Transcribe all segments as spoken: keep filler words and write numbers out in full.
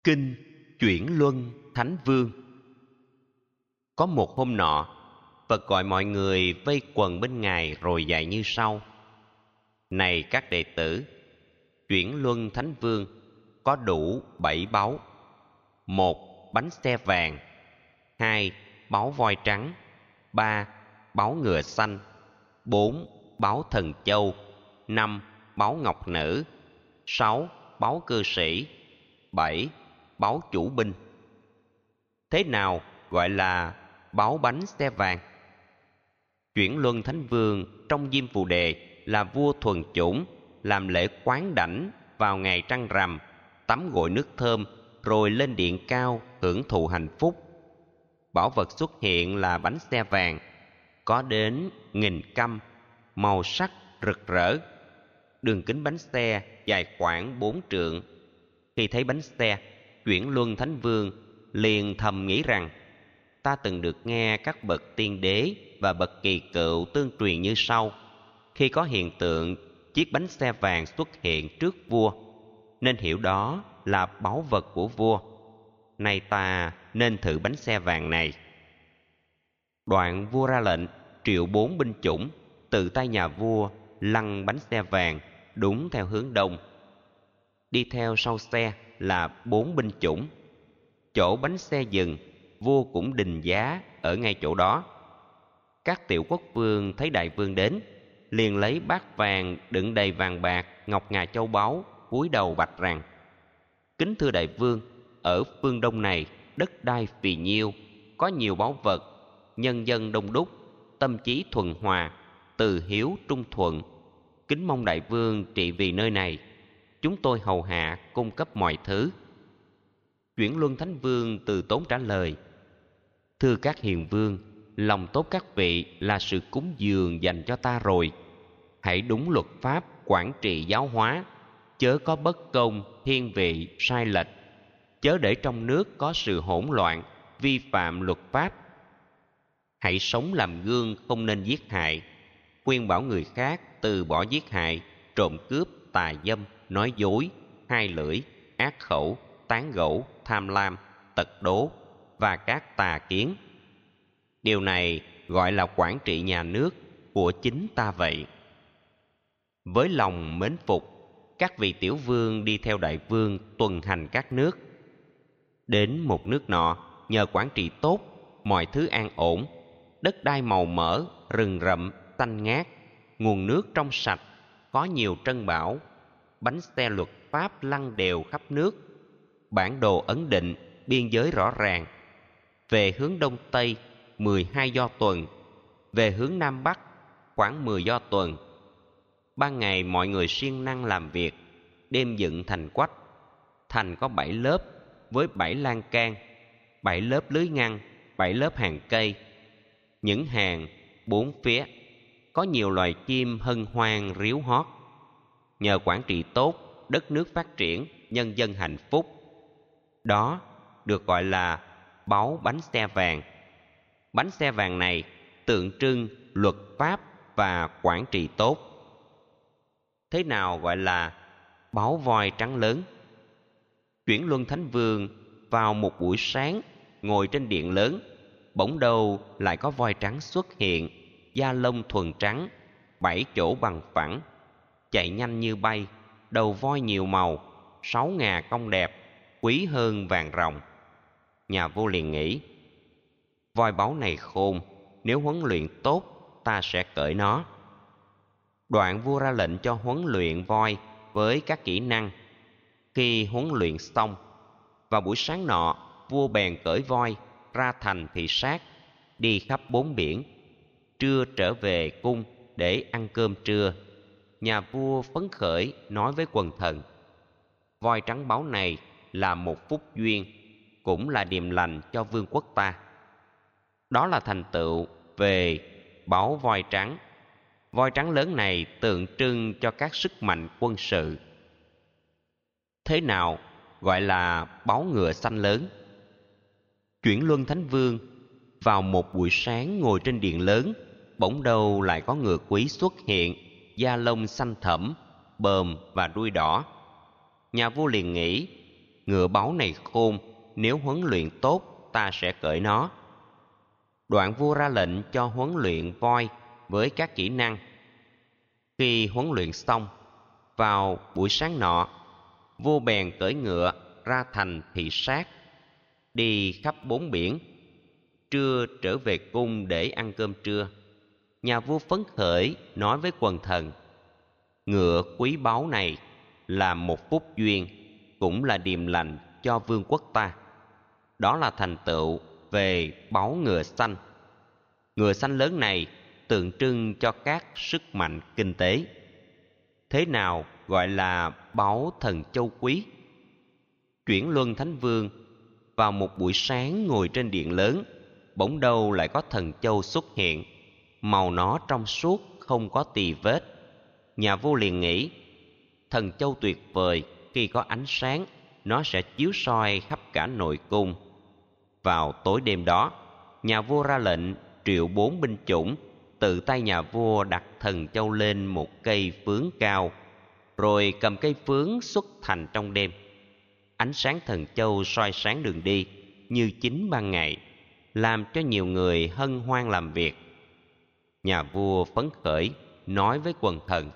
Kinh Chuyển Luân Thánh Vương. Có một hôm nọ, Phật gọi mọi người vây quần bên Ngài rồi dạy như sau: Này các đệ tử, Chuyển Luân Thánh Vương có đủ bảy báu: một, bánh xe vàng; hai, báu voi trắng; ba, báu ngựa xanh; bốn, báu thần châu; năm, báu ngọc nữ; sáu, báu cư sĩ; bảy, báu chủ binh. Thế nào gọi là báu bánh xe vàng? Chuyển Luân Thánh Vương trong Diêm Phù Đề là vua thuần chủng, làm lễ quán đảnh vào ngày trăng rằm, tắm gội nước thơm rồi lên điện cao hưởng thụ hạnh phúc. Bảo vật xuất hiện là bánh xe vàng, có đến nghìn căm, màu sắc rực rỡ. Đường kính bánh xe dài khoảng bốn trượng. Khi thấy bánh xe, Chuyển Luân Thánh Vương liền thầm nghĩ rằng: ta từng được nghe các bậc tiên đế và bậc kỳ cựu tương truyền như sau: khi có hiện tượng chiếc bánh xe vàng xuất hiện trước vua, nên hiểu đó là báu vật của vua. Nay ta nên thử bánh xe vàng này. Đoạn vua ra lệnh triệu bốn binh chủng, tự tay nhà vua lăn bánh xe vàng đúng theo hướng đông. Đi theo sau xe là bốn binh chủng. Chỗ bánh xe dừng, vua cũng đình giá ở ngay chỗ đó. Các tiểu quốc vương thấy đại vương đến, liền lấy bát vàng đựng đầy vàng bạc, ngọc ngà châu báu, cúi đầu bạch rằng: kính thưa đại vương, ở phương đông này đất đai phì nhiêu, có nhiều báu vật, nhân dân đông đúc, tâm trí thuần hòa, từ hiếu trung thuận. Kính mong đại vương trị vì nơi này, chúng tôi hầu hạ cung cấp mọi thứ. Chuyển Luân Thánh Vương từ tốn trả lời: thưa các hiền vương, lòng tốt các vị là sự cúng dường dành cho ta rồi. Hãy đúng luật pháp quản trị giáo hóa, chớ có bất công, thiên vị, sai lệch, chớ để trong nước có sự hỗn loạn, vi phạm luật pháp. Hãy sống làm gương, không nên giết hại, khuyên bảo người khác từ bỏ giết hại, trộm cướp, tà dâm, nói dối, hai lưỡi, ác khẩu, tán gẫu, tham lam, tật đố và các tà kiến. Điều này gọi là quản trị nhà nước của chính ta vậy. Với lòng mến phục, các vị tiểu vương đi theo đại vương tuần hành các nước. Đến một nước nọ, nhờ quản trị tốt, mọi thứ an ổn, đất đai màu mỡ, rừng rậm, xanh ngát, nguồn nước trong sạch, có nhiều trân bảo, bánh xe luật pháp lăn đều khắp nước, bản đồ ấn định, biên giới rõ ràng. Về hướng đông tây, mười hai do tuần; về hướng nam bắc, khoảng mười do tuần. Ban ngày mọi người siêng năng làm việc, đêm dựng thành quách. Thành có bảy lớp với bảy lan can, bảy lớp lưới ngăn, bảy lớp hàng cây. Những hàng bốn phía có nhiều loài chim hân hoan ríu hót. Nhờ quản trị tốt, đất nước phát triển, nhân dân hạnh phúc. Đó được gọi là báu bánh xe vàng. Bánh xe vàng này tượng trưng luật pháp và quản trị tốt. Thế nào gọi là báu voi trắng lớn? Chuyển Luân Thánh Vương vào một buổi sáng ngồi trên điện lớn, bỗng đâu lại có voi trắng xuất hiện, da lông thuần trắng, bảy chỗ bằng phẳng, chạy nhanh như bay, đầu voi nhiều màu, sáu ngà cong đẹp, quý hơn vàng ròng. Nhà vua liền nghĩ: voi báu này khôn, nếu huấn luyện tốt, ta sẽ cởi nó. Đoạn vua ra lệnh cho huấn luyện voi với các kỹ năng. Khi huấn luyện xong, vào buổi sáng nọ, vua bèn cởi voi ra thành thị sát, đi khắp bốn biển. Trưa trở về cung để ăn cơm trưa. Nhà vua phấn khởi nói với quần thần: voi trắng báu này là một phúc duyên, cũng là điềm lành cho vương quốc ta. Đó là thành tựu về báu voi trắng. Voi trắng lớn này tượng trưng cho các sức mạnh quân sự. Thế nào gọi là báu ngựa xanh lớn? Chuyển Luân Thánh Vương vào một buổi sáng ngồi trên điện lớn, bỗng đâu lại có ngựa quý xuất hiện, da lông xanh thẫm, bờm và đuôi đỏ. Nhà vua liền nghĩ: ngựa báu này khôn, nếu huấn luyện tốt ta sẽ cởi nó. Đoạn vua ra lệnh cho huấn luyện voi với các kỹ năng. Khi huấn luyện xong, vào buổi sáng nọ, vua bèn cưỡi ngựa ra thành thị sát, đi khắp bốn biển. Trưa trở về cung để ăn cơm trưa. Nhà vua phấn khởi nói với quần thần: ngựa quý báu này là một phúc duyên, cũng là điềm lành cho vương quốc ta. Đó là thành tựu về báu ngựa xanh. Ngựa xanh lớn này tượng trưng cho các sức mạnh kinh tế. Thế nào gọi là báu thần châu quý? Chuyển Luân Thánh Vương vào một buổi sáng ngồi trên điện lớn, bỗng đâu lại có thần châu xuất hiện, màu nó trong suốt, không có tì vết. Nhà vua liền nghĩ, thần châu tuyệt vời, khi có ánh sáng, nó sẽ chiếu soi khắp cả nội cung. Vào tối đêm đó, nhà vua ra lệnh triệu bốn binh chủng, tự tay nhà vua đặt thần châu lên một cây phướng cao, rồi cầm cây phướng xuất thành trong đêm. Ánh sáng thần châu soi sáng đường đi như chính ban ngày, làm cho nhiều người hân hoan làm việc. Nhà vua phấn khởi nói với quần thần: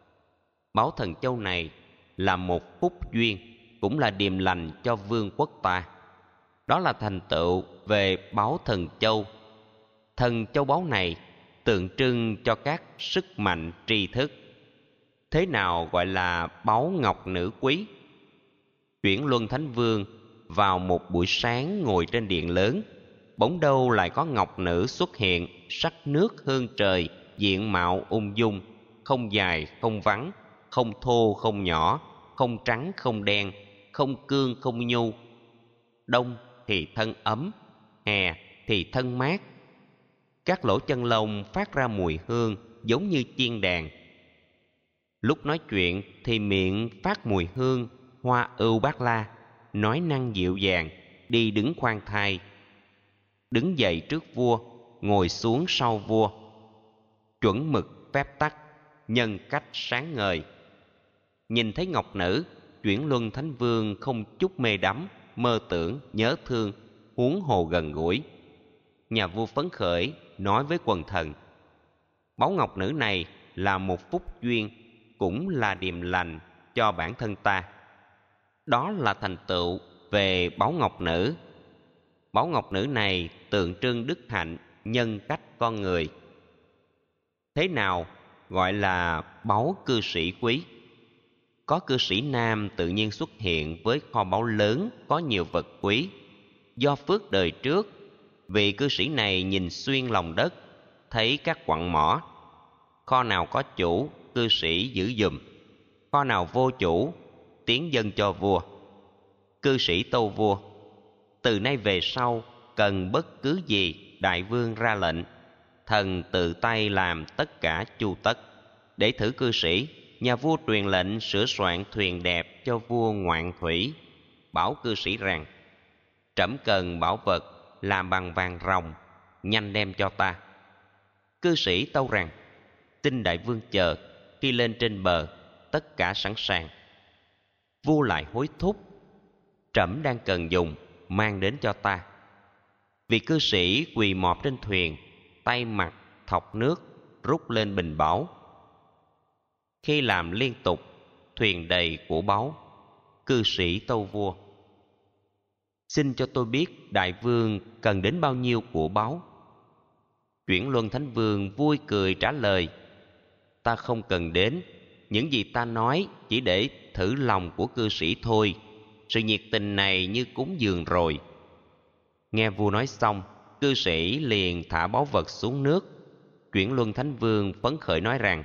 báu thần châu này là một phúc duyên, cũng là điềm lành cho vương quốc ta. Đó là thành tựu về báu thần châu. Thần châu báu này tượng trưng cho các sức mạnh tri thức. Thế nào gọi là báu ngọc nữ quý? Chuyển Luân Thánh Vương vào một buổi sáng ngồi trên điện lớn, bỗng đâu lại có ngọc nữ xuất hiện, sắc nước hương trời, diện mạo ung dung, không dài không vắn, không thô không nhỏ, không trắng không đen, không cương không nhu. Đông thì thân ấm, hè thì thân mát. Các lỗ chân lông phát ra mùi hương giống như chiên đàn. Lúc nói chuyện thì miệng phát mùi hương hoa ưu bát la, nói năng dịu dàng, đi đứng khoan thai. Đứng dậy trước vua, ngồi xuống sau vua. Chuẩn mực phép tắc, nhân cách sáng ngời. Nhìn thấy ngọc nữ, Chuyển Luân Thánh Vương không chút mê đắm, mơ tưởng, nhớ thương, huống hồ gần gũi. Nhà vua phấn khởi nói với quần thần: báu ngọc nữ này là một phúc duyên, cũng là điềm lành cho bản thân ta. Đó là thành tựu về báu ngọc nữ. Báu ngọc nữ này tượng trưng đức hạnh, nhân cách con người. Thế nào gọi là báu cư sĩ quý? Có cư sĩ nam tự nhiên xuất hiện với kho báu lớn, có nhiều vật quý. Do phước đời trước, vị cư sĩ này nhìn xuyên lòng đất, thấy các quặng mỏ. Kho nào có chủ, cư sĩ giữ giùm. Kho nào vô chủ, tiến dâng cho vua. Cư sĩ tâu vua: từ nay về sau, cần bất cứ gì, đại vương ra lệnh, thần tự tay làm tất cả chu tất. Để thử cư sĩ, nhà vua truyền lệnh sửa soạn thuyền đẹp cho vua ngoạn thủy. Bảo cư sĩ rằng: trẫm cần bảo vật làm bằng vàng ròng, nhanh đem cho ta. Cư sĩ tâu rằng: xin đại vương chờ, khi lên trên bờ, tất cả sẵn sàng. Vua lại hối thúc: trẫm đang cần dùng, mang đến cho ta. Vị cư sĩ quỳ mọp trên thuyền, tay mặt thọc nước, rút lên bình báu. Khi làm liên tục, thuyền đầy của báu. Cư sĩ tâu vua: xin cho tôi biết đại vương cần đến bao nhiêu của báu. Chuyển Luân Thánh Vương vui cười trả lời: ta không cần đến, những gì ta nói chỉ để thử lòng của cư sĩ thôi. Sự nhiệt tình này như cúng dường rồi. Nghe vua nói xong, cư sĩ liền thả báu vật xuống nước. Chuyển Luân Thánh Vương phấn khởi nói rằng: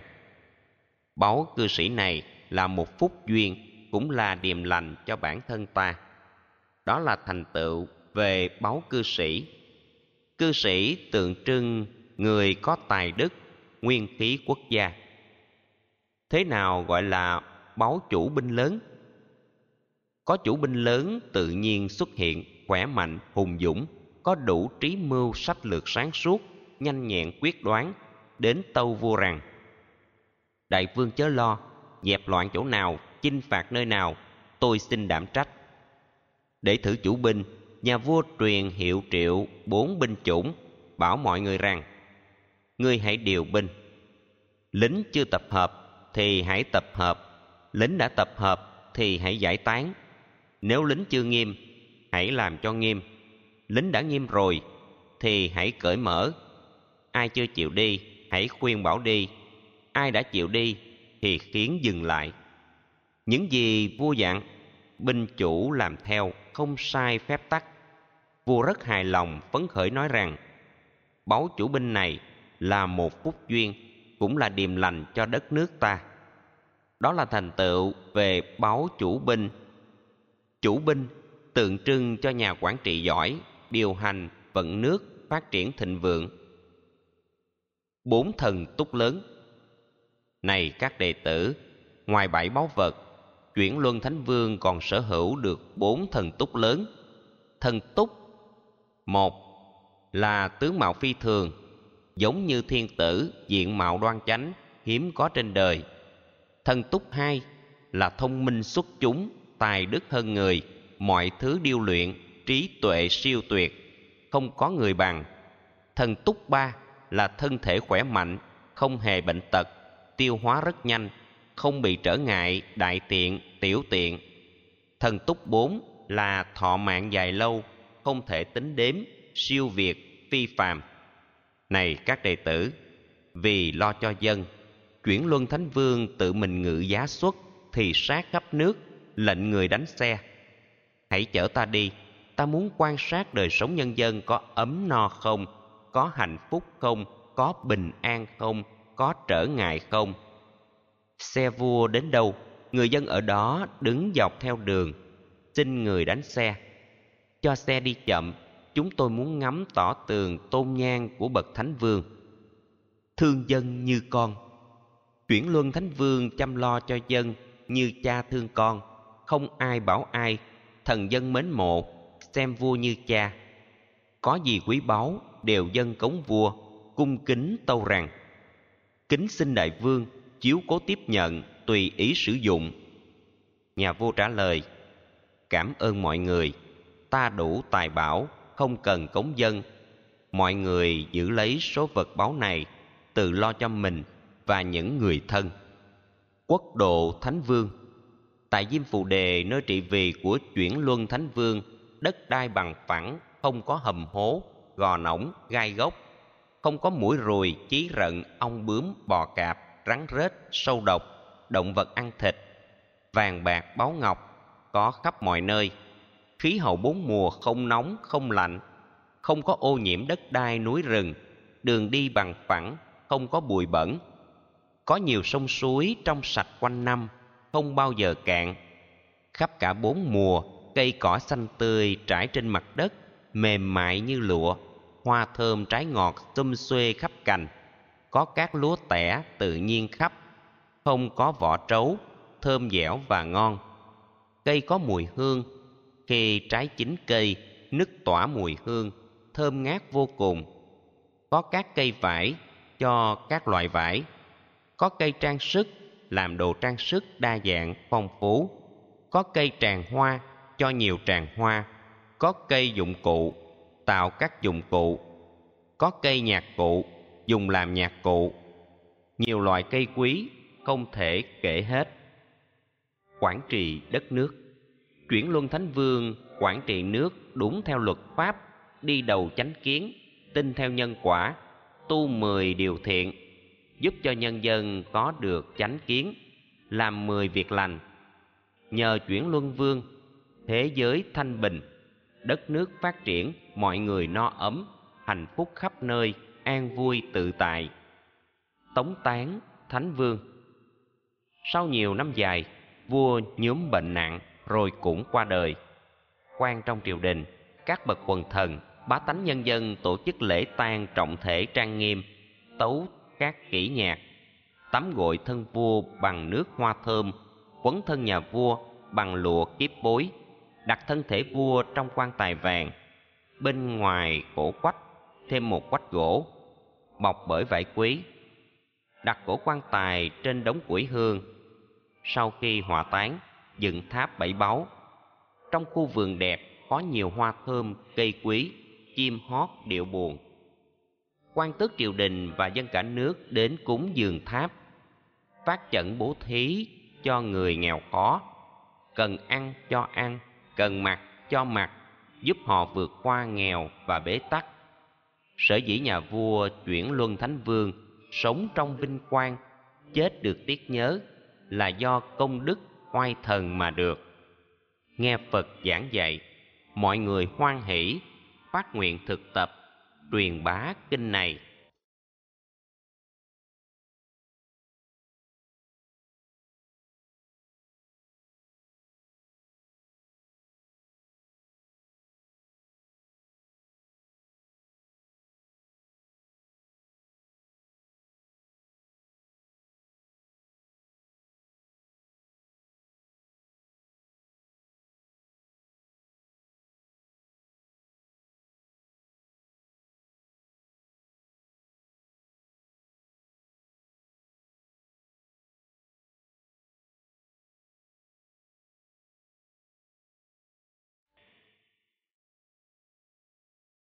báu cư sĩ này là một phúc duyên, cũng là điềm lành cho bản thân ta. Đó là thành tựu về báu cư sĩ. Cư sĩ tượng trưng người có tài đức, nguyên khí quốc gia. Thế nào gọi là báu chủ binh lớn? Có chủ binh lớn tự nhiên xuất hiện, khỏe mạnh, hùng dũng, có đủ trí mưu sách lược sáng suốt, nhanh nhẹn quyết đoán, đến tâu vua rằng: đại vương chớ lo, dẹp loạn chỗ nào, chinh phạt nơi nào, tôi xin đảm trách. Để thử chủ binh, nhà vua truyền hiệu triệu bốn binh chủng, bảo mọi người rằng: ngươi hãy điều binh. Lính chưa tập hợp thì hãy tập hợp, lính đã tập hợp thì hãy giải tán. Nếu lính chưa nghiêm, hãy làm cho nghiêm. Lính đã nghiêm rồi thì hãy cởi mở. Ai chưa chịu đi, hãy khuyên bảo đi. Ai đã chịu đi thì khiến dừng lại. Những gì vua dặn, binh chủ làm theo, không sai phép tắc. Vua rất hài lòng, phấn khởi nói rằng: báu chủ binh này là một phúc duyên, cũng là điềm lành cho đất nước ta. Đó là thành tựu về báu chủ binh. Chủ binh tượng trưng cho nhà quản trị giỏi, điều hành vận nước phát triển thịnh vượng. Bốn thần túc lớn. Này các đệ tử, ngoài bảy báu vật, Chuyển Luân Thánh Vương còn sở hữu được bốn thần túc lớn. Thần túc: một là tướng mạo phi thường, giống như thiên tử, diện mạo đoan chánh, hiếm có trên đời. Thần túc hai là thông minh xuất chúng, tài đức hơn người, mọi thứ điêu luyện, trí tuệ siêu tuyệt, không có người bằng. Thần túc ba là thân thể khỏe mạnh, không hề bệnh tật, tiêu hóa rất nhanh, không bị trở ngại đại tiện, tiểu tiện. Thần túc bốn là thọ mạng dài lâu, không thể tính đếm, siêu việt, phi phàm. Này các đệ tử, vì lo cho dân, Chuyển Luân Thánh Vương tự mình ngự giá xuất, thì sát khắp nước, lệnh người đánh xe. Hãy chở ta đi, ta muốn quan sát đời sống nhân dân có ấm no không, có hạnh phúc không, có bình an không, có trở ngại không. Xe vua đến đâu, người dân ở đó đứng dọc theo đường, xin người đánh xe. Cho xe đi chậm, chúng tôi muốn ngắm tỏ tường tôn nhang của bậc Thánh Vương. Thương dân như con. Chuyển Luân Thánh Vương chăm lo cho dân như cha thương con, không ai bảo ai, thần dân mến mộ, xem vua như cha. Có gì quý báu đều dâng cống vua, cung kính tâu rằng: kính xin đại vương chiếu cố tiếp nhận, tùy ý sử dụng. Nhà vua trả lời: cảm ơn mọi người, ta đủ tài bảo, không cần cống dân. Mọi người giữ lấy số vật báu này, tự lo cho mình và những người thân. Quốc độ Thánh Vương. Tại Diêm Phù Đề, nơi trị vì của Chuyển Luân Thánh Vương, đất đai bằng phẳng, không có hầm hố, gò nõng, gai gốc, không có muỗi ruồi, chí rận, ong bướm, bò cạp, rắn rết, sâu độc, động vật ăn thịt. Vàng bạc báu ngọc có khắp mọi nơi. Khí hậu bốn mùa không nóng không lạnh, không có ô nhiễm đất đai núi rừng, đường đi bằng phẳng, không có bụi bẩn. Có nhiều sông suối trong sạch quanh năm, không bao giờ cạn. Khắp cả bốn mùa, cây cỏ xanh tươi trải trên mặt đất, mềm mại như lụa, hoa thơm trái ngọt xum xuê khắp cành. Có các lúa tẻ tự nhiên khắp, không có vỏ trấu, thơm dẻo và ngon. Cây có mùi hương, khi trái chín cây, nức tỏa mùi hương, thơm ngát vô cùng. Có các cây vải cho các loại vải. Có cây trang sức làm đồ trang sức đa dạng phong phú. Có cây tràng hoa cho nhiều tràng hoa. Có cây dụng cụ tạo các dụng cụ. Có cây nhạc cụ dùng làm nhạc cụ. Nhiều loại cây quý không thể kể hết. Quản trị đất nước. Chuyển Luân Thánh Vương quản trị nước đúng theo luật pháp, đi đầu chánh kiến, tin theo nhân quả, tu mười điều thiện, giúp cho nhân dân có được chánh kiến, làm mười việc lành. Nhờ Chuyển Luân Vương, thế giới thanh bình, đất nước phát triển, mọi người no ấm, hạnh phúc khắp nơi, an vui tự tại. Tống tán Thánh Vương. Sau nhiều năm dài, vua nhúm bệnh nặng rồi cũng qua đời. Quan trong triều đình, các bậc quần thần, bá tánh nhân dân tổ chức lễ tang trọng thể trang nghiêm, tấu các kỹ nhạc, tắm gội thân vua bằng nước hoa thơm, quấn thân nhà vua bằng lụa kiếp bối, đặt thân thể vua trong quan tài vàng, bên ngoài cổ quách thêm một quách gỗ bọc bởi vải quý, đặt cổ quan tài trên đống củi hương. Sau khi hỏa táng, dựng tháp bảy báu. Trong khu vườn đẹp có nhiều hoa thơm, cây quý, chim hót điệu buồn. Quan tước triều đình và dân cả nước đến cúng dường tháp, phát chẩn bố thí cho người nghèo khó, cần ăn cho ăn, cần mặc cho mặc, giúp họ vượt qua nghèo và bế tắc. Sở dĩ nhà vua Chuyển Luân Thánh Vương sống trong vinh quang, chết được tiếc nhớ, là do công đức oai thần mà được. Nghe Phật giảng dạy, mọi người hoan hỷ, phát nguyện thực tập, truyền bá kinh này.